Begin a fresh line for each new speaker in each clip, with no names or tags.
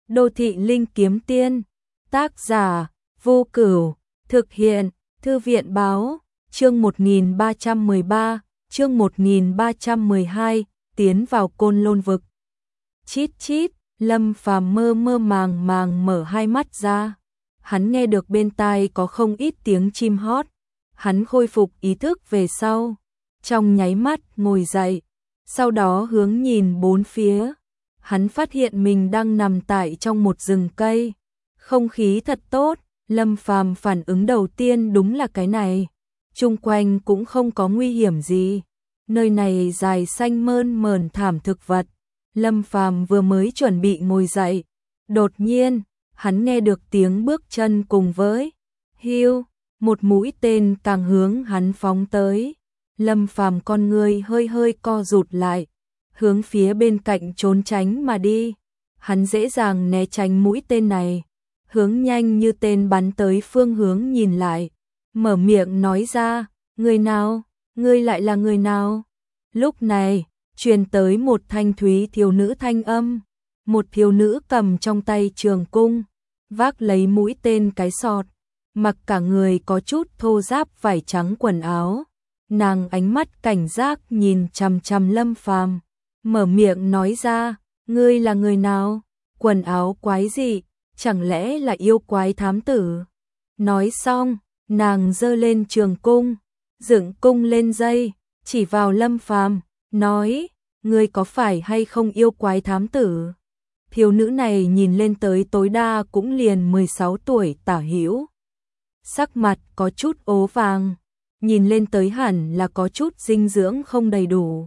Đô thị linh kiếm tiên, tác giả, Vô Cửu, thực hiện, Thư viện báo, chương 1313, chương 1312, tiến vào Côn Lôn vực. Chít chít, Lâm Phàm mơ mơ màng màng mở hai mắt ra. Hắn nghe được bên tai có không ít tiếng chim hót. Hắn khôi phục ý thức về sau, trong nháy mắt ngồi dậy, sau đó hướng nhìn bốn phía. Hắn phát hiện mình đang nằm tại trong một rừng cây, không khí thật tốt. Lâm Phàm phản ứng đầu tiên đúng là cái này, chung quanh cũng không có nguy hiểm gì, nơi này dài xanh mơn mởn thảm thực vật. Lâm Phàm vừa mới chuẩn bị ngồi dậy, đột nhiên, hắn nghe được tiếng bước chân cùng với hiu, một mũi tên càng hướng hắn phóng tới. Lâm Phàm con người hơi hơi co rụt lại, hướng phía bên cạnh trốn tránh mà đi. Hắn dễ dàng né tránh mũi tên này, hướng nhanh như tên bắn tới phương hướng nhìn lại, mở miệng nói ra, người nào, ngươi lại là người nào? Lúc này, truyền tới một thanh thúy thiếu nữ thanh âm, một thiếu nữ cầm trong tay trường cung, vác lấy mũi tên cái sọt, mặc cả người có chút thô ráp vải trắng quần áo. Nàng ánh mắt cảnh giác nhìn chằm chằm Lâm Phàm, mở miệng nói ra, ngươi là người nào? Quần áo quái dị, chẳng lẽ là yêu quái thám tử? Nói xong, nàng giơ lên trường cung, dựng cung lên dây, chỉ vào Lâm Phàm, nói, ngươi có phải hay không yêu quái thám tử? Thiếu nữ này nhìn lên tới tối đa cũng liền 16 tuổi tả hữu, sắc mặt có chút ố vàng, nhìn lên tới hẳn là có chút dinh dưỡng không đầy đủ.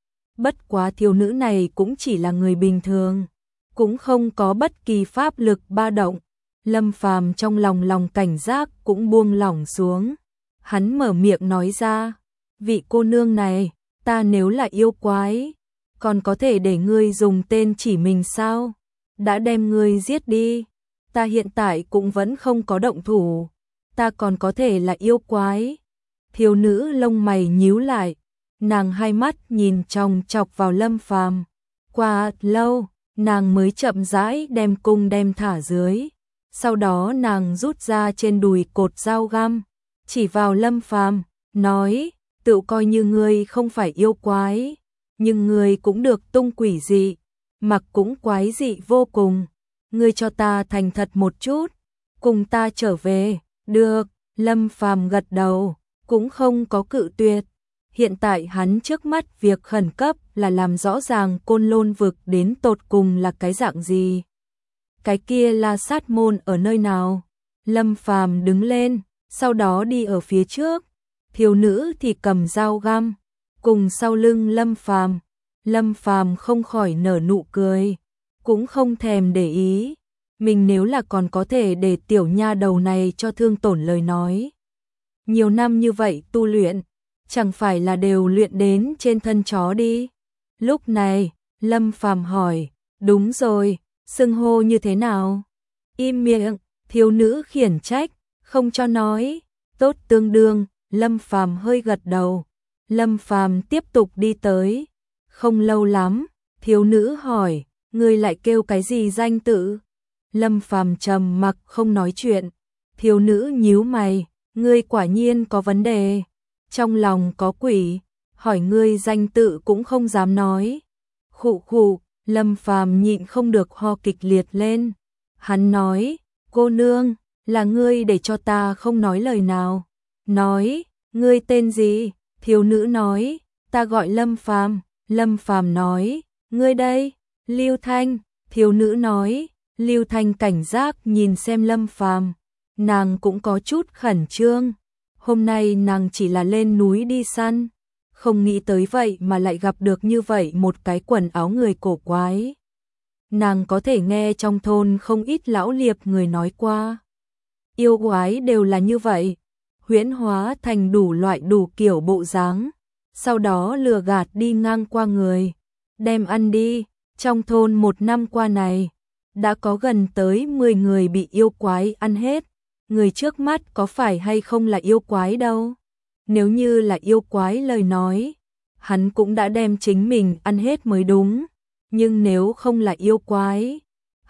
Bất quá thiếu nữ này cũng chỉ là người bình thường, cũng không có bất kỳ pháp lực ba động. Lâm Phàm trong lòng cảnh giác cũng buông lỏng xuống. Hắn mở miệng nói ra, vị cô nương này, ta nếu là yêu quái, còn có thể để ngươi dùng tên chỉ mình sao? Đã đem ngươi giết đi, ta hiện tại cũng vẫn không có động thủ, ta còn có thể là yêu quái? Thiếu nữ lông mày nhíu lại, nàng hai mắt nhìn chòng chọc vào Lâm Phàm. Qua lâu, nàng mới chậm rãi đem cung đem thả dưới. Sau đó nàng rút ra trên đùi cột dao găm, chỉ vào Lâm Phàm, nói, tự coi như ngươi không phải yêu quái, nhưng ngươi cũng được tung quỷ dị, mặc cũng quái dị vô cùng. Ngươi cho ta thành thật một chút, cùng ta trở về. Được, Lâm Phàm gật đầu, cũng không có cự tuyệt. Hiện tại hắn trước mắt việc khẩn cấp là làm rõ ràng Côn Lôn vực đến tột cùng là cái dạng gì. Cái kia La Sát môn ở nơi nào? Lâm Phàm đứng lên, sau đó đi ở phía trước, thiếu nữ thì cầm dao găm, cùng sau lưng Lâm Phàm. Lâm Phàm không khỏi nở nụ cười, cũng không thèm để ý. Mình nếu là còn có thể để tiểu nha đầu này cho thương tổn lời nói. Nhiều năm như vậy tu luyện, chẳng phải là đều luyện đến trên thân chó đi. Lúc này, Lâm Phàm hỏi, đúng rồi, xưng hô như thế nào? Im miệng, thiếu nữ khiển trách, không cho nói. Tốt tương đương, Lâm Phàm hơi gật đầu. Lâm Phàm tiếp tục đi tới. Không lâu lắm, thiếu nữ hỏi, ngươi lại kêu cái gì danh tự? Lâm Phàm trầm mặc không nói chuyện. Thiếu nữ nhíu mày, ngươi quả nhiên có vấn đề, trong lòng có quỷ, hỏi ngươi danh tự cũng không dám nói. Khụ khụ, Lâm Phàm nhịn không được ho kịch liệt lên. Hắn nói, cô nương, là ngươi để cho ta không nói lời nào. Nói, ngươi tên gì? Thiếu nữ nói, ta gọi Lâm Phàm. Lâm Phàm nói, ngươi đây? Lưu Thanh. Thiếu nữ nói, Lưu Thanh cảnh giác nhìn xem Lâm Phàm, nàng cũng có chút khẩn trương. Hôm nay nàng chỉ là lên núi đi săn, không nghĩ tới vậy mà lại gặp được như vậy một cái quần áo người cổ quái. Nàng có thể nghe trong thôn không ít lão liệp người nói qua, yêu quái đều là như vậy, huyễn hóa thành đủ loại đủ kiểu bộ dáng, sau đó lừa gạt đi ngang qua người, đem ăn đi. Trong thôn một năm qua này, đã có gần tới 10 người bị yêu quái ăn hết. Người trước mắt có phải hay không là yêu quái đâu. Nếu như là yêu quái lời nói, hắn cũng đã đem chính mình ăn hết mới đúng. Nhưng nếu không là yêu quái,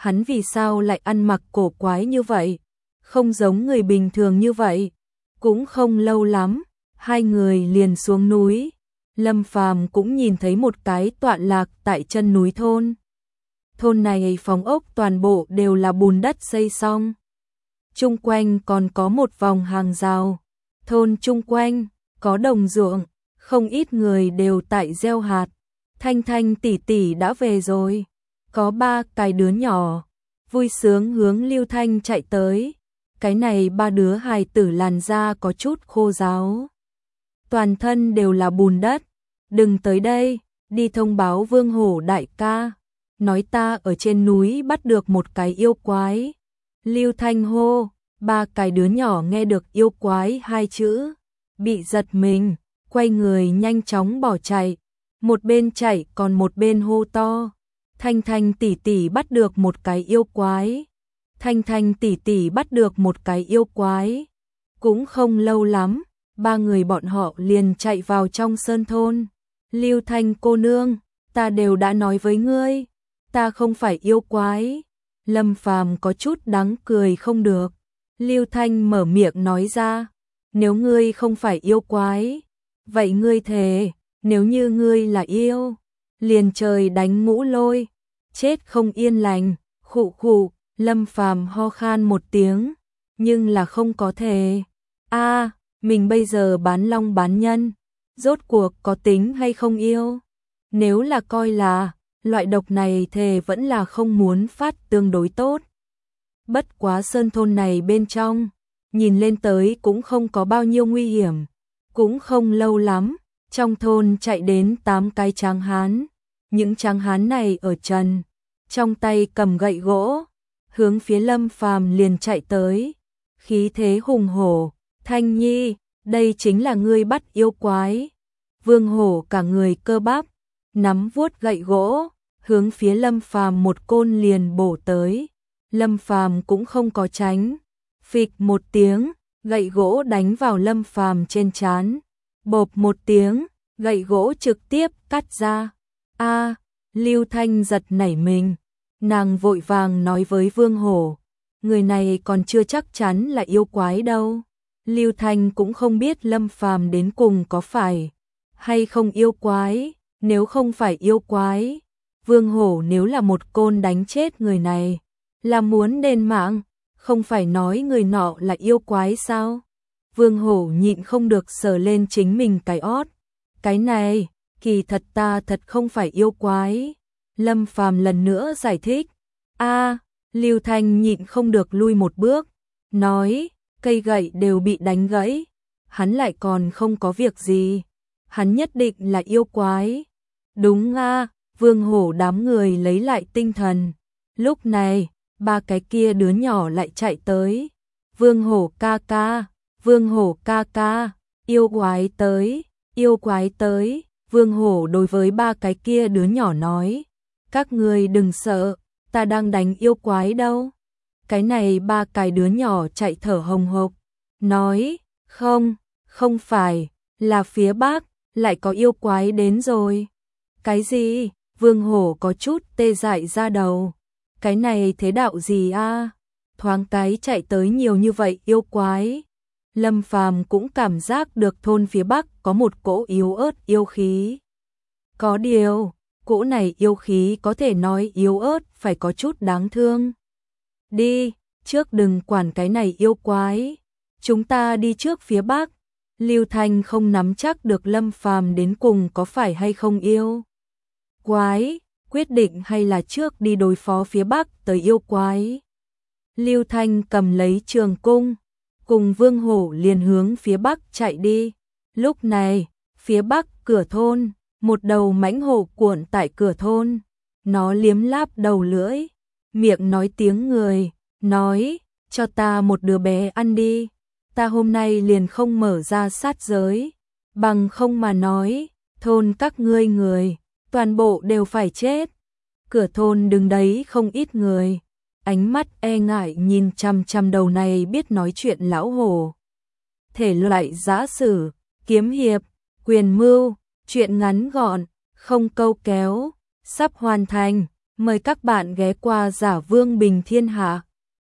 hắn vì sao lại ăn mặc cổ quái như vậy, không giống người bình thường như vậy. Cũng không lâu lắm, hai người liền xuống núi. Lâm Phàm cũng nhìn thấy một cái tọa lạc tại chân núi thôn. Thôn này phòng ốc toàn bộ đều là bùn đất xây xong. Chung quanh còn có một vòng hàng rào. Thôn chung quanh có đồng ruộng, không ít người đều tại gieo hạt. Thanh Thanh tỷ tỷ đã về rồi. Có 3 cái đứa nhỏ vui sướng hướng Lưu Thanh chạy tới. Cái này 3 đứa hài tử làn da có chút khô ráo, toàn thân đều là bùn đất. Đừng tới đây, đi thông báo Vương Hổ đại ca, nói ta ở trên núi bắt được một cái yêu quái. Lưu Thanh hô. 3 cái đứa nhỏ nghe được yêu quái 2 chữ, bị giật mình, quay người nhanh chóng bỏ chạy. Một bên chạy còn một bên hô to, Thanh Thanh tỷ tỷ bắt được một cái yêu quái. Thanh Thanh tỷ tỷ bắt được một cái yêu quái. Cũng không lâu lắm, 3 người bọn họ liền chạy vào trong sơn thôn. Lưu Thanh cô nương, ta đều đã nói với ngươi, ta không phải yêu quái. Lâm Phàm có chút đáng cười không được. Lưu Thanh mở miệng nói ra, nếu ngươi không phải yêu quái, vậy ngươi thề, nếu như ngươi là yêu, liền trời đánh ngũ lôi, chết không yên lành. Khụ khụ, Lâm Phàm ho khan một tiếng, nhưng là không có thề. Mình bây giờ bán long bán nhân, rốt cuộc có tính hay không yêu? Nếu là coi là loại độc này thề vẫn là không muốn phát tương đối tốt. Bất quá sơn thôn này bên trong, nhìn lên tới cũng không có bao nhiêu nguy hiểm. Cũng không lâu lắm, trong thôn chạy đến 8 cái tráng hán. Những tráng hán này ở trần, trong tay cầm gậy gỗ, hướng phía Lâm Phàm liền chạy tới. Khí thế hùng hổ, Thanh Nhi, đây chính là ngươi bắt yêu quái. Vương Hổ cả người cơ bắp, nắm vuốt gậy gỗ, hướng phía Lâm Phàm một côn liền bổ tới. Lâm Phàm cũng không có tránh, phịch một tiếng, gậy gỗ đánh vào Lâm Phàm trên trán. Bộp một tiếng, gậy gỗ trực tiếp cắt ra. Lưu Thanh giật nảy mình, nàng vội vàng nói với Vương Hổ, người này còn chưa chắc chắn là yêu quái đâu. Lưu Thanh cũng không biết Lâm Phàm đến cùng có phải hay không yêu quái. Nếu không phải yêu quái, Vương Hổ nếu là một côn đánh chết người này, là muốn đền mạng, không phải nói người nọ là yêu quái sao? Vương Hổ nhịn không được sờ lên chính mình cái ót. Cái này, kỳ thật ta thật không phải yêu quái. Lâm Phàm lần nữa giải thích. Lưu Thanh nhịn không được lui một bước, nói, cây gậy đều bị đánh gãy, hắn lại còn không có việc gì, hắn nhất định là yêu quái. Đúng Vương Hổ đám người lấy lại tinh thần. Lúc này, 3 cái kia đứa nhỏ lại chạy tới. Vương Hổ ca ca, Vương Hổ ca ca, yêu quái tới, yêu quái tới. Vương Hổ đối với 3 cái kia đứa nhỏ nói, các ngươi đừng sợ, ta đang đánh yêu quái đâu. Cái này 3 cái đứa nhỏ chạy thở hồng hộc, nói, không phải, là phía Bắc, lại có yêu quái đến rồi. Cái gì? Vương Hổ có chút tê dại ra đầu. Cái này thế đạo gì thoáng cái chạy tới nhiều như vậy yêu quái. Lâm Phàm cũng cảm giác được thôn phía Bắc có một cỗ yếu ớt yêu khí. Có điều, cỗ này yêu khí có thể nói yếu ớt phải có chút đáng thương. Đi, trước đừng quản cái này yêu quái. Chúng ta đi trước phía Bắc. Lưu Thanh không nắm chắc được Lâm Phàm đến cùng có phải hay không yêu quái, quyết định hay là trước đi đối phó phía Bắc tới yêu quái. Lưu Thanh cầm lấy trường cung, cùng Vương Hổ liền hướng phía Bắc chạy đi. Lúc này, phía Bắc cửa thôn, một đầu mãnh hổ cuộn tại cửa thôn. Nó liếm láp đầu lưỡi, miệng nói tiếng người, nói, cho ta một đứa bé ăn đi. Ta hôm nay liền không mở ra sát giới, bằng không mà nói, thôn các ngươi người, toàn bộ đều phải chết. Cửa thôn đứng đấy không ít người, ánh mắt e ngại nhìn chằm chằm đầu này biết nói chuyện lão hổ. Thể loại giã sử, kiếm hiệp, quyền mưu, chuyện ngắn gọn, không câu kéo, sắp hoàn thành. Mời các bạn ghé qua Giả Vương Bình Thiên Hạ.